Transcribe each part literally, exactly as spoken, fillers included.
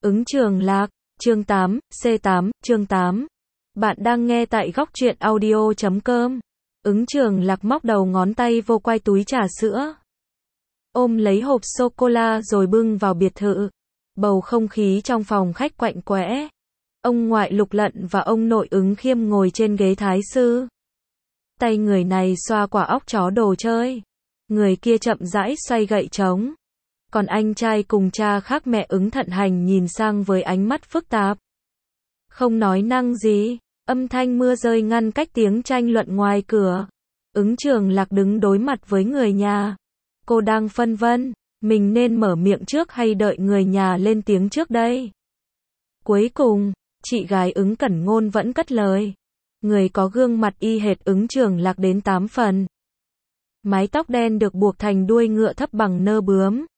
Ứng Trường Lạc, chương tám, C tám, chương tám. Bạn đang nghe tại góc truyện audio chấm com. Ứng Trường Lạc móc đầu ngón tay vô quai túi trà sữa. Ôm lấy hộp sô-cô-la rồi bưng vào biệt thự. Bầu không khí trong phòng khách quạnh quẽ. Ông ngoại Lục Lận và ông nội Ứng Khiêm ngồi trên ghế thái sư. Tay người này xoa quả óc chó đồ chơi. Người kia chậm rãi xoay gậy trống. Còn anh trai cùng cha khác mẹ Ứng Thận Hành nhìn sang với ánh mắt phức tạp. Không nói năng gì, âm thanh mưa rơi ngăn cách tiếng tranh luận ngoài cửa. Ứng Trường Lạc đứng đối mặt với người nhà. Cô đang phân vân, mình nên mở miệng trước hay đợi người nhà lên tiếng trước đây. Cuối cùng, chị gái Ứng Cẩn Ngôn vẫn cất lời. Người có gương mặt y hệt Ứng Trường Lạc đến tám phần. Mái tóc đen được buộc thành đuôi ngựa thấp bằng nơ bướm.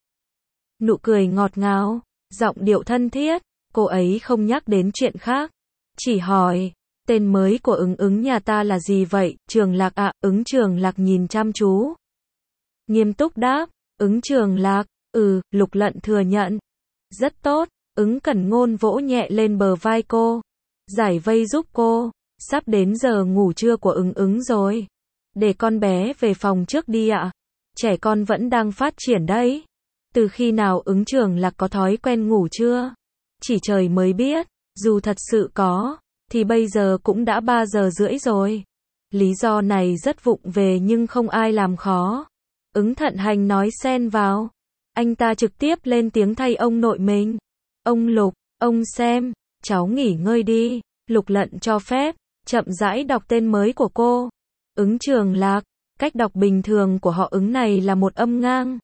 Nụ cười ngọt ngào, giọng điệu thân thiết, cô ấy không nhắc đến chuyện khác. Chỉ hỏi, tên mới của Ứng Ứng nhà ta là gì vậy, Trường Lạc ạ? Ứng Trường Lạc nhìn chăm chú. Nghiêm túc đáp, Ứng Trường Lạc, ừ, Lục Lận thừa nhận. Rất tốt, Ứng Cẩn Ngôn vỗ nhẹ lên bờ vai cô. Giải vây giúp cô, sắp đến giờ ngủ trưa của Ứng Ứng rồi. Để con bé về phòng trước đi ạ. Trẻ con vẫn đang phát triển đấy. Từ khi nào Ứng Trường Lạc có thói quen ngủ trưa? Chỉ trời mới biết, dù thật sự có, thì bây giờ cũng đã ba giờ rưỡi rồi. Lý do này rất vụng về nhưng không ai làm khó. Ứng Thận Hành nói xen vào. Anh ta trực tiếp lên tiếng thay ông nội mình. Ông Lục, ông xem, cháu nghỉ ngơi đi. Lục Lận cho phép, chậm rãi đọc tên mới của cô. Ứng Trường Lạc, cách đọc bình thường của họ Ứng này là một âm ngang.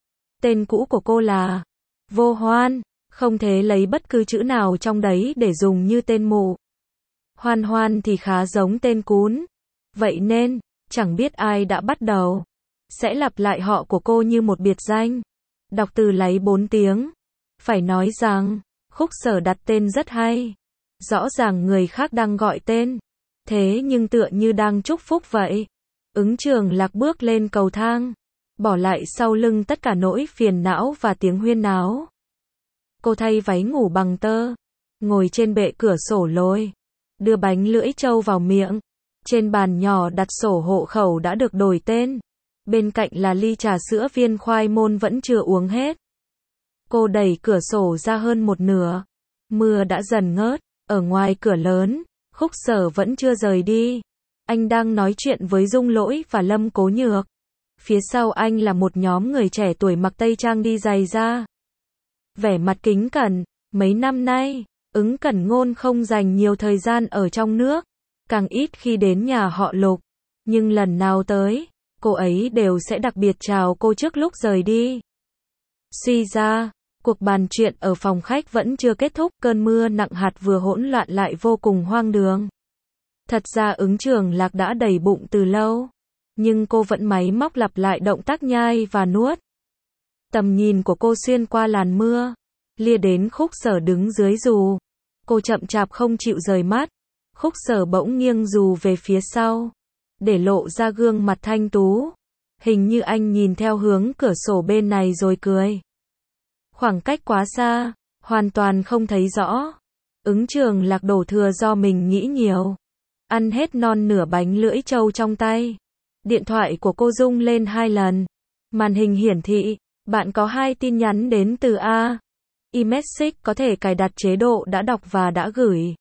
Tên cũ của cô là Vô Hoan, không thể lấy bất cứ chữ nào trong đấy để dùng như tên mụ. Hoan Hoan thì khá giống tên cún. Vậy nên, chẳng biết ai đã bắt đầu. Sẽ lặp lại họ của cô như một biệt danh. Đọc từ lấy bốn tiếng. Phải nói rằng, Khúc Sở đặt tên rất hay. Rõ ràng người khác đang gọi tên. Thế nhưng tựa như đang chúc phúc vậy. Ứng Trường Lạc bước lên cầu thang. Bỏ lại sau lưng tất cả nỗi phiền não và tiếng huyên náo. Cô thay váy ngủ bằng tơ. Ngồi trên bệ cửa sổ lồi. Đưa bánh lưỡi trâu vào miệng. Trên bàn nhỏ đặt sổ hộ khẩu đã được đổi tên. Bên cạnh là ly trà sữa viên khoai môn vẫn chưa uống hết. Cô đẩy cửa sổ ra hơn một nửa. Mưa đã dần ngớt. Ở ngoài cửa lớn, Khúc Sở vẫn chưa rời đi. Anh đang nói chuyện với Dung Lỗi và Lâm Cố Nhược. Phía sau anh là một nhóm người trẻ tuổi mặc tây trang đi giày da. Vẻ mặt kính cẩn, mấy năm nay, Ứng Cẩn Ngôn không dành nhiều thời gian ở trong nước, càng ít khi đến nhà họ Lục. Nhưng lần nào tới, cô ấy đều sẽ đặc biệt chào cô trước lúc rời đi. Suy ra, cuộc bàn chuyện ở phòng khách vẫn chưa kết thúc, cơn mưa nặng hạt vừa hỗn loạn lại vô cùng hoang đường. Thật ra Ứng Trường Lạc đã đầy bụng từ lâu. Nhưng cô vẫn máy móc lặp lại động tác nhai và nuốt. Tầm nhìn của cô xuyên qua làn mưa, lia đến Khúc Sở đứng dưới dù. Cô chậm chạp không chịu rời mắt. Khúc Sở bỗng nghiêng dù về phía sau, để lộ ra gương mặt thanh tú. Hình như anh nhìn theo hướng cửa sổ bên này rồi cười. Khoảng cách quá xa, hoàn toàn không thấy rõ. Ứng Trường Lạc đổ thừa do mình nghĩ nhiều. Ăn hết non nửa bánh lưỡi trâu trong tay. Điện thoại của cô rung lên hai lần. Màn hình hiển thị, bạn có hai tin nhắn đến từ A. iMessage có thể cài đặt chế độ đã đọc và đã gửi.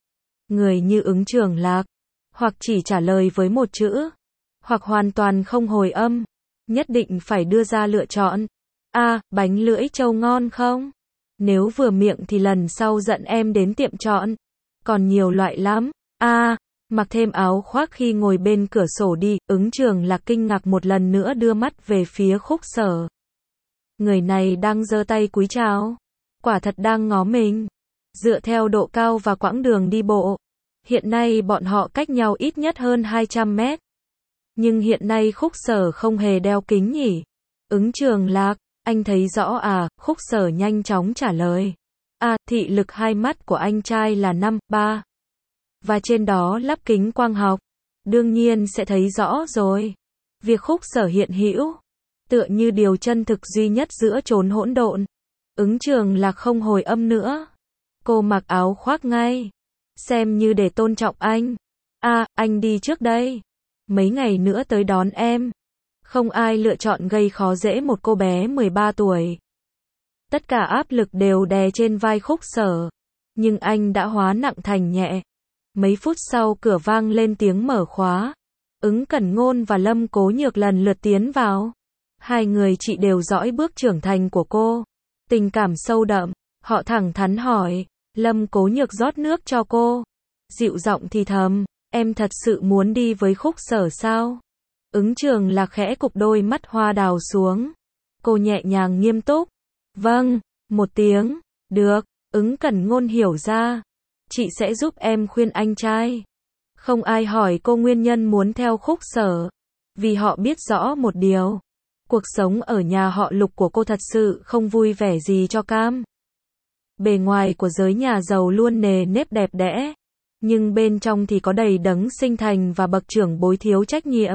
Người như Ứng Trường Lạc, hoặc chỉ trả lời với một chữ, hoặc hoàn toàn không hồi âm. Nhất định phải đưa ra lựa chọn. A. Bánh lưỡi trâu ngon không? Nếu vừa miệng thì lần sau dẫn em đến tiệm chọn. Còn nhiều loại lắm. A. Mặc thêm áo khoác khi ngồi bên cửa sổ đi. Ứng Trường Lạc kinh ngạc một lần nữa đưa mắt về phía Khúc Sở. Người này đang giơ tay cúi chào. Quả thật đang ngó mình. Dựa theo độ cao và quãng đường đi bộ, hiện nay bọn họ cách nhau ít nhất hơn hai trăm mét. Nhưng hiện nay Khúc Sở không hề đeo kính nhỉ? Ứng Trường Lạc, anh thấy rõ à? Khúc Sở nhanh chóng trả lời. À, thị lực hai mắt của anh trai là năm, ba. Và trên đó lắp kính quang học. Đương nhiên sẽ thấy rõ rồi. Việc Khúc Sở hiện hữu, tựa như điều chân thực duy nhất giữa chốn hỗn độn. Ứng Trường Lạc không hồi âm nữa. Cô mặc áo khoác ngay. Xem như để tôn trọng anh. À, anh đi trước đây. Mấy ngày nữa tới đón em. Không ai lựa chọn gây khó dễ một cô bé mười ba tuổi. Tất cả áp lực đều đè trên vai Khúc Sở. Nhưng anh đã hóa nặng thành nhẹ. Mấy phút sau cửa vang lên tiếng mở khóa. Ứng Cẩn Ngôn và Lâm Cố Nhược lần lượt tiến vào. Hai người chị đều dõi bước trưởng thành của cô. Tình cảm sâu đậm. Họ thẳng thắn hỏi. Lâm Cố Nhược rót nước cho cô. Dịu giọng thì thầm. Em thật sự muốn đi với Khúc Sở sao? Ứng Trường Lạc khẽ cụp đôi mắt hoa đào xuống. Cô nhẹ nhàng nghiêm túc. Vâng, một tiếng. Được, Ứng Cẩn Ngôn hiểu ra. Chị sẽ giúp em khuyên anh trai. Không ai hỏi cô nguyên nhân muốn theo Khúc Sở. Vì họ biết rõ một điều. Cuộc sống ở nhà họ Lục của cô thật sự không vui vẻ gì cho cam. Bề ngoài của giới nhà giàu luôn nề nếp đẹp đẽ. Nhưng bên trong thì có đầy đấng sinh thành và bậc trưởng bối thiếu trách nhiệm.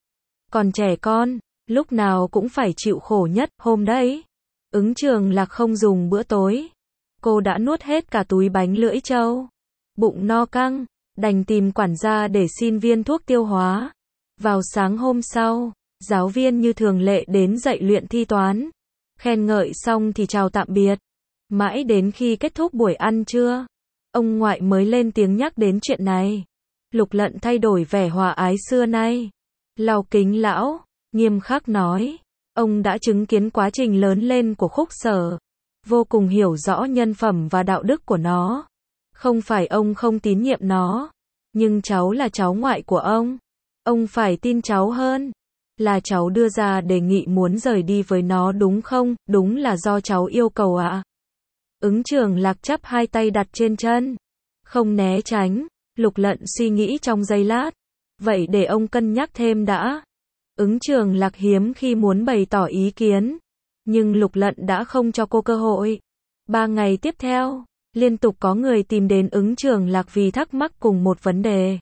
Còn trẻ con, lúc nào cũng phải chịu khổ nhất. Hôm đấy, Ứng Trường Lạc không dùng bữa tối. Cô đã nuốt hết cả túi bánh lưỡi trâu. Bụng no căng, đành tìm quản gia để xin viên thuốc tiêu hóa. Vào sáng hôm sau, giáo viên như thường lệ đến dạy luyện thi toán. Khen ngợi xong thì chào tạm biệt. Mãi đến khi kết thúc buổi ăn trưa, ông ngoại mới lên tiếng nhắc đến chuyện này. Lục Lận thay đổi vẻ hòa ái xưa nay. Lau kính lão, nghiêm khắc nói. Ông đã chứng kiến quá trình lớn lên của Khúc Sở. Vô cùng hiểu rõ nhân phẩm và đạo đức của nó. Không phải ông không tín nhiệm nó. Nhưng cháu là cháu ngoại của ông. Ông phải tin cháu hơn. Là cháu đưa ra đề nghị muốn rời đi với nó đúng không? Đúng là do cháu yêu cầu ạ. À? Ứng Trường Lạc chắp hai tay đặt trên chân. Không né tránh. Lục Lận suy nghĩ trong giây lát. Vậy để ông cân nhắc thêm đã. Ứng Trường Lạc hiếm khi muốn bày tỏ ý kiến. Nhưng Lục Lận đã không cho cô cơ hội. Ba ngày tiếp theo, liên tục có người tìm đến Ứng Trường Lạc vì thắc mắc cùng một vấn đề.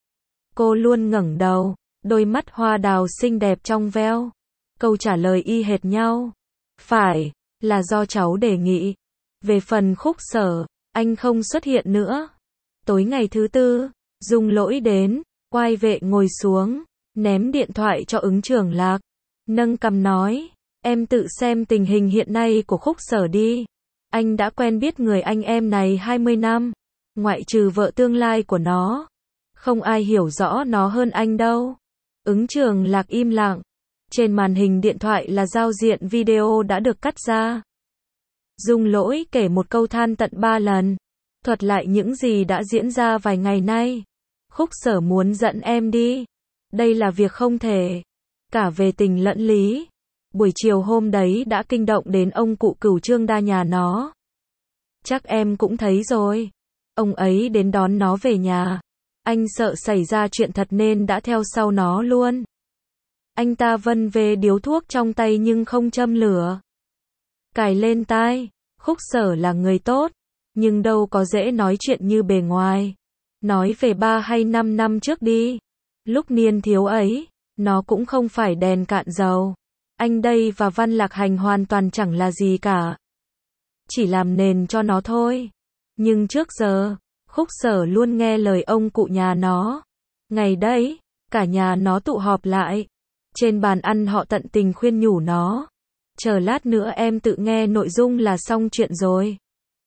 Cô luôn ngẩng đầu, đôi mắt hoa đào xinh đẹp trong veo. Câu trả lời y hệt nhau. Phải, là do cháu đề nghị. Về phần Khúc Sở, anh không xuất hiện nữa. Tối ngày thứ tư, Dung Lỗi đến, Oai Vệ ngồi xuống, ném điện thoại cho Ứng Trường Lạc. Nâng cằm nói, em tự xem tình hình hiện nay của Khúc Sở đi. Anh đã quen biết người anh em này hai mươi năm. Ngoại trừ vợ tương lai của nó. Không ai hiểu rõ nó hơn anh đâu. Ứng Trường Lạc im lặng. Trên màn hình điện thoại là giao diện video đã được cắt ra. Dung Lỗi kể một câu than tận ba lần. Thuật lại những gì đã diễn ra vài ngày nay. Khúc Sở muốn dẫn em đi. Đây là việc không thể. Cả về tình lẫn lý. Buổi chiều hôm đấy đã kinh động đến ông cụ Cửu Trương Đa nhà nó. Chắc em cũng thấy rồi. Ông ấy đến đón nó về nhà. Anh sợ xảy ra chuyện thật nên đã theo sau nó luôn. Anh ta vân về điếu thuốc trong tay nhưng không châm lửa. Cài lên tai. Khúc Sở là người tốt. Nhưng đâu có dễ nói chuyện như bề ngoài. Nói về ba hay năm năm trước đi. Lúc niên thiếu ấy, nó cũng không phải đèn cạn dầu. Anh đây và Văn Lạc Hành hoàn toàn chẳng là gì cả. Chỉ làm nền cho nó thôi. Nhưng trước giờ, Khúc Sở luôn nghe lời ông cụ nhà nó. Ngày đấy, cả nhà nó tụ họp lại. Trên bàn ăn họ tận tình khuyên nhủ nó. Chờ lát nữa em tự nghe nội dung là xong chuyện rồi.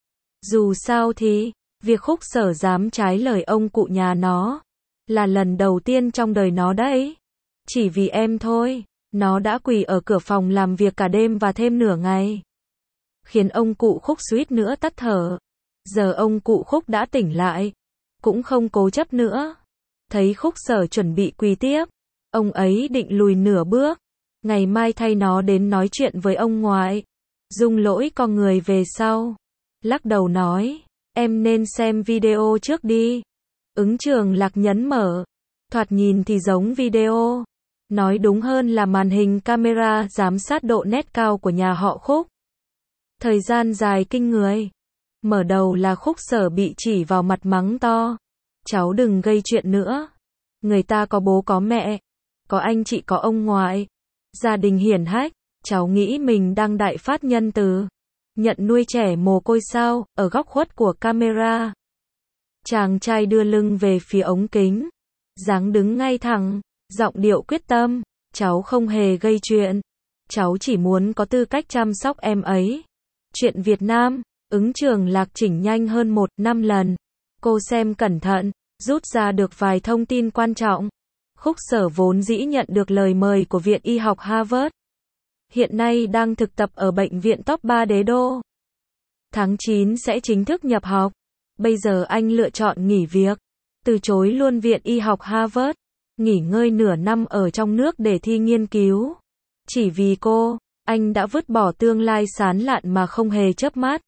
Dù sao thì, việc Khúc Sở dám trái lời ông cụ nhà nó, là lần đầu tiên trong đời nó đấy. Chỉ vì em thôi, nó đã quỳ ở cửa phòng làm việc cả đêm và thêm nửa ngày. Khiến ông cụ Khúc suýt nữa tắt thở. Giờ ông cụ Khúc đã tỉnh lại. Cũng không cố chấp nữa. Thấy Khúc Sở chuẩn bị quỳ tiếp. Ông ấy định lùi nửa bước. Ngày mai thay nó đến nói chuyện với ông ngoại. Dung Lỗi con người về sau. Lắc đầu nói. Em nên xem video trước đi. Ứng Trường Lạc nhấn mở. Thoạt nhìn thì giống video. Nói đúng hơn là màn hình camera giám sát độ nét cao của nhà họ Khúc. Thời gian dài kinh người. Mở đầu là Khúc Sở bị chỉ vào mặt mắng to. Cháu đừng gây chuyện nữa. Người ta có bố có mẹ. Có anh chị có ông ngoại. Gia đình hiển hách. Cháu nghĩ mình đang đại phát nhân từ. Nhận nuôi trẻ mồ côi sao, ở góc khuất của camera. Chàng trai đưa lưng về phía ống kính. Dáng đứng ngay thẳng, giọng điệu quyết tâm. Cháu không hề gây chuyện. Cháu chỉ muốn có tư cách chăm sóc em ấy. Chuyện Việt Nam, Ứng Trường Lạc chỉnh nhanh hơn một năm lần. Cô xem cẩn thận, rút ra được vài thông tin quan trọng. Khúc Sở vốn dĩ nhận được lời mời của Viện Y học Harvard. Hiện nay đang thực tập ở bệnh viện top ba đế đô. Tháng chín sẽ chính thức nhập học. Bây giờ anh lựa chọn nghỉ việc. Từ chối luôn Viện Y học Harvard. Nghỉ ngơi nửa năm ở trong nước để thi nghiên cứu. Chỉ vì cô, anh đã vứt bỏ tương lai sán lạn mà không hề chớp mắt.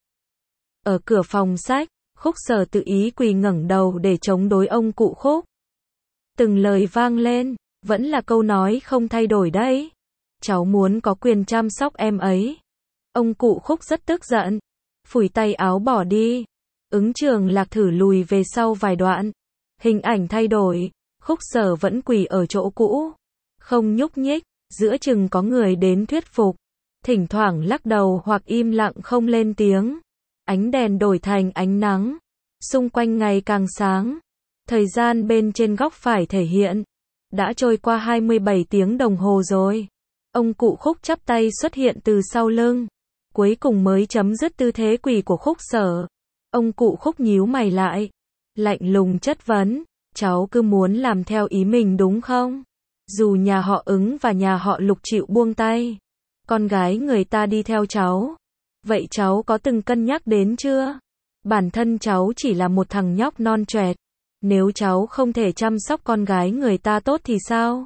Ở cửa phòng sách, Khúc Sở tự ý quỳ ngẩng đầu để chống đối ông cụ Khúc. Từng lời vang lên, vẫn là câu nói không thay đổi đấy. Cháu muốn có quyền chăm sóc em ấy. Ông cụ Khúc rất tức giận. Phủi tay áo bỏ đi. Ứng Trường Lạc thử lùi về sau vài đoạn. Hình ảnh thay đổi. Khúc Sở vẫn quỳ ở chỗ cũ. Không nhúc nhích. Giữa chừng có người đến thuyết phục. Thỉnh thoảng lắc đầu hoặc im lặng không lên tiếng. Ánh đèn đổi thành ánh nắng. Xung quanh ngày càng sáng. Thời gian bên trên góc phải thể hiện. Đã trôi qua hai mươi bảy tiếng đồng hồ rồi. Ông cụ Khúc chắp tay xuất hiện từ sau lưng. Cuối cùng mới chấm dứt tư thế quỳ của Khúc Sở. Ông cụ Khúc nhíu mày lại. Lạnh lùng chất vấn. Cháu cứ muốn làm theo ý mình đúng không? Dù nhà họ Ứng và nhà họ Lục chịu buông tay. Con gái người ta đi theo cháu. Vậy cháu có từng cân nhắc đến chưa? Bản thân cháu chỉ là một thằng nhóc non choẹt. Nếu cháu không thể chăm sóc con gái người ta tốt thì sao?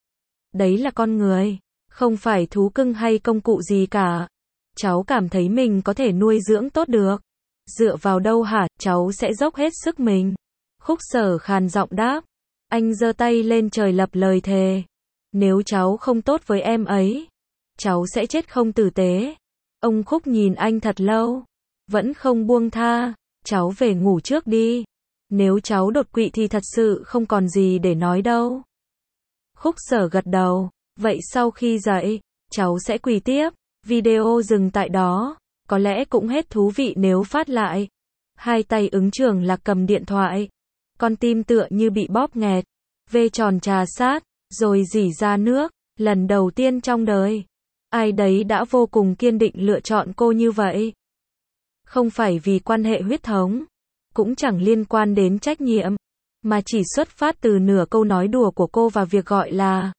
Đấy là con người. Không phải thú cưng hay công cụ gì cả. Cháu cảm thấy mình có thể nuôi dưỡng tốt được. Dựa vào đâu hả? Cháu sẽ dốc hết sức mình. Khúc Sở khàn giọng đáp. Anh giơ tay lên trời lập lời thề. Nếu cháu không tốt với em ấy, cháu sẽ chết không tử tế. Ông Khúc nhìn anh thật lâu. Vẫn không buông tha. Cháu về ngủ trước đi. Nếu cháu đột quỵ thì thật sự không còn gì để nói đâu. Khúc Sở gật đầu. Vậy sau khi dậy, cháu sẽ quỳ tiếp. Video dừng tại đó. Có lẽ cũng hết thú vị nếu phát lại. Hai tay Ứng Trường Lạc cầm điện thoại. Con tim tựa như bị bóp nghẹt. Vê tròn trà sát, rồi rỉ ra nước. Lần đầu tiên trong đời, ai đấy đã vô cùng kiên định lựa chọn cô như vậy. Không phải vì quan hệ huyết thống, cũng chẳng liên quan đến trách nhiệm, mà chỉ xuất phát từ nửa câu nói đùa của cô và việc gọi là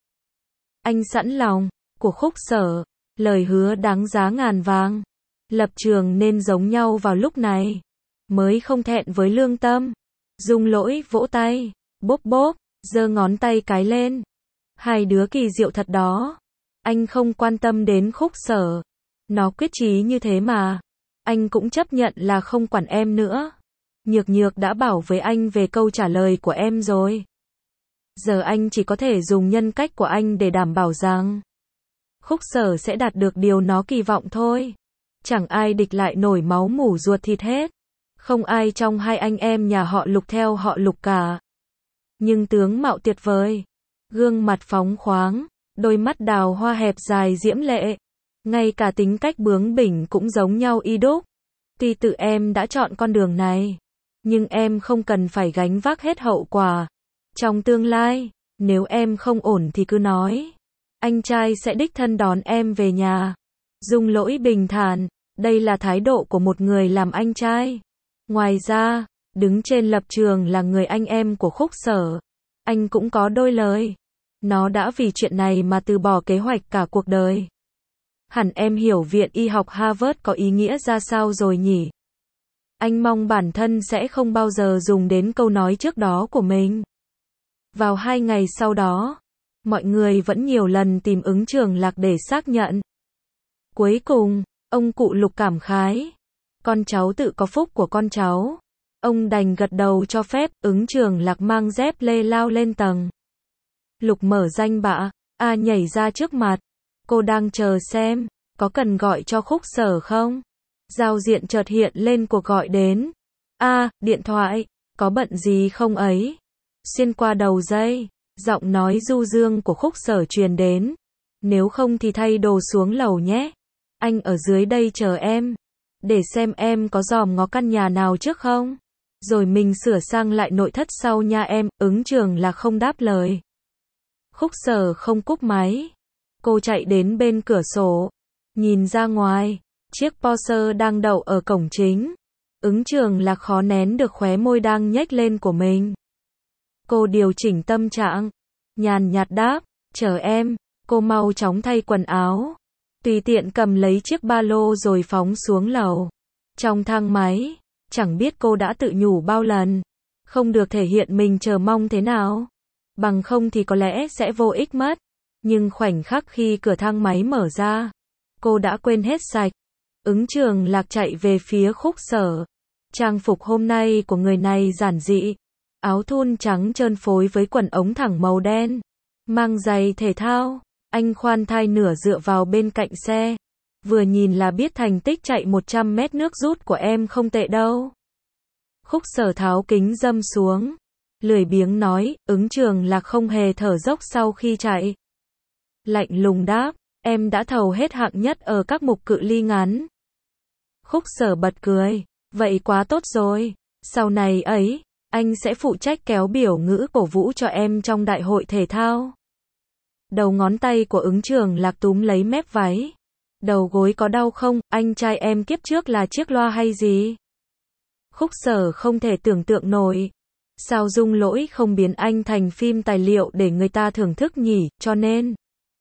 anh sẵn lòng, của Khúc Sở. Lời hứa đáng giá ngàn vàng. Lập trường nên giống nhau vào lúc này. Mới không thẹn với lương tâm. Dung Lỗi vỗ tay, bốp bốp, giơ ngón tay cái lên. Hai đứa kỳ diệu thật đó. Anh không quan tâm đến Khúc Sở. Nó quyết chí như thế mà. Anh cũng chấp nhận là không quản em nữa. Nhược Nhược đã bảo với anh về câu trả lời của em rồi. Giờ anh chỉ có thể dùng nhân cách của anh để đảm bảo rằng Khúc Sở sẽ đạt được điều nó kỳ vọng thôi. Chẳng ai địch lại nổi máu mủ ruột thịt hết. Không ai trong hai anh em nhà họ Lục theo họ Lục cả. Nhưng tướng mạo tuyệt vời. Gương mặt phóng khoáng. Đôi mắt đào hoa hẹp dài diễm lệ. Ngay cả tính cách bướng bỉnh cũng giống nhau y đúc. Tuy tự em đã chọn con đường này, nhưng em không cần phải gánh vác hết hậu quả. Trong tương lai, nếu em không ổn thì cứ nói. Anh trai sẽ đích thân đón em về nhà. Dung Lỗi bình thản. Đây là thái độ của một người làm anh trai. Ngoài ra, đứng trên lập trường là người anh em của Khúc Sở, anh cũng có đôi lời. Nó đã vì chuyện này mà từ bỏ kế hoạch cả cuộc đời. Hẳn em hiểu Viện Y học Harvard có ý nghĩa ra sao rồi nhỉ? Anh mong bản thân sẽ không bao giờ dùng đến câu nói trước đó của mình. Vào hai ngày sau đó, mọi người vẫn nhiều lần tìm Ứng Trường Lạc để xác nhận. Cuối cùng, ông cụ Lục cảm khái. Con cháu tự có phúc của con cháu. Ông đành gật đầu cho phép. Ứng Trường Lạc mang dép lê lao lên tầng. Lục mở danh bạ. A nhảy ra trước mặt. Cô đang chờ xem, có cần gọi cho Khúc Sở không? Giao diện chợt hiện lên cuộc gọi đến. A, điện thoại, có bận gì không ấy? Xuyên qua đầu dây, giọng nói du dương của Khúc Sở truyền đến. Nếu không thì thay đồ xuống lầu nhé. Anh ở dưới đây chờ em. để xem em có dòm ngó căn nhà nào trước không. Rồi mình sửa sang lại nội thất sau nha em. Ứng Trường Lạc không đáp lời. Khúc Sở không cúp máy. Cô chạy đến bên cửa sổ, nhìn ra ngoài, chiếc Porsche đang đậu ở cổng chính. Ứng Trường Lạc khó nén được khóe môi đang nhếch lên của mình. Cô điều chỉnh tâm trạng, nhàn nhạt đáp, chờ em. Cô mau chóng thay quần áo, tùy tiện cầm lấy chiếc ba lô rồi phóng xuống lầu. Trong thang máy, chẳng biết cô đã tự nhủ bao lần, không được thể hiện mình chờ mong thế nào, bằng không thì có lẽ sẽ vô ích mất. Nhưng khoảnh khắc khi cửa thang máy mở ra, cô đã quên hết sạch. Ứng Trường Lạc chạy về phía Khúc Sở. Trang phục hôm nay của người này giản dị, áo thun trắng trơn phối với quần ống thẳng màu đen, mang giày thể thao. Anh khoan thai nửa dựa vào bên cạnh xe, vừa nhìn là biết thành tích chạy một trăm mét nước rút của em không tệ đâu. Khúc Sở tháo kính râm xuống, lười biếng nói. Ứng Trường Lạc không hề thở dốc sau khi chạy. Lạnh lùng đáp, em đã thầu hết hạng nhất ở các mục cự ly ngắn. Khúc Sở bật cười, vậy quá tốt rồi, sau này ấy, anh sẽ phụ trách kéo biểu ngữ cổ vũ cho em trong đại hội thể thao. Đầu ngón tay của Ứng Trường Lạc túm lấy mép váy. Đầu gối có đau không, anh trai em kiếp trước là chiếc loa hay gì? Khúc Sở không thể tưởng tượng nổi. Sao Dung Lỗi không biến anh thành phim tài liệu để người ta thưởng thức nhỉ, cho nên.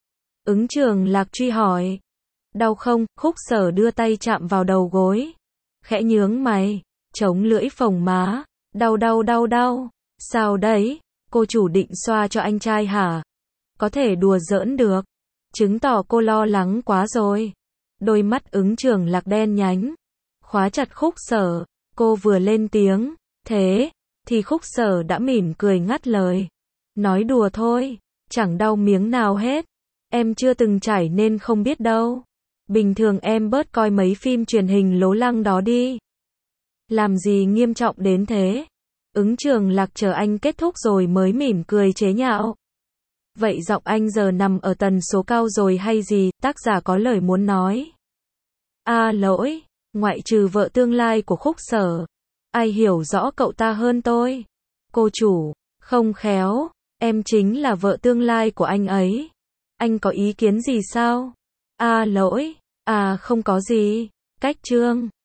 Ứng Trường Lạc truy hỏi. Đau không? Khúc Sở đưa tay chạm vào đầu gối, khẽ nhướng mày, chống lưỡi phồng má. Đau đau đau đau. Sao đấy? Cô chủ định xoa cho anh trai hả? Có thể đùa giỡn được, chứng tỏ cô lo lắng quá rồi. Đôi mắt Ứng Trường Lạc đen nhánh, khóa chặt Khúc Sở. Cô vừa lên tiếng, thế, thì Khúc Sở đã mỉm cười ngắt lời. Nói đùa thôi, chẳng đau miếng nào hết. Em chưa từng trải nên không biết đâu. Bình thường em bớt coi mấy phim truyền hình lố lăng đó đi. Làm gì nghiêm trọng đến thế? Ứng Trường Lạc chờ anh kết thúc rồi mới mỉm cười chế nhạo. Vậy giọng anh giờ nằm ở tần số cao rồi hay gì? Tác giả có lời muốn nói. À lỗi, ngoại trừ vợ tương lai của Khúc Sở, ai hiểu rõ cậu ta hơn tôi? Cô chủ, không khéo, em chính là vợ tương lai của anh ấy. Anh có ý kiến gì sao? À lỗi, à không có gì. Cách chương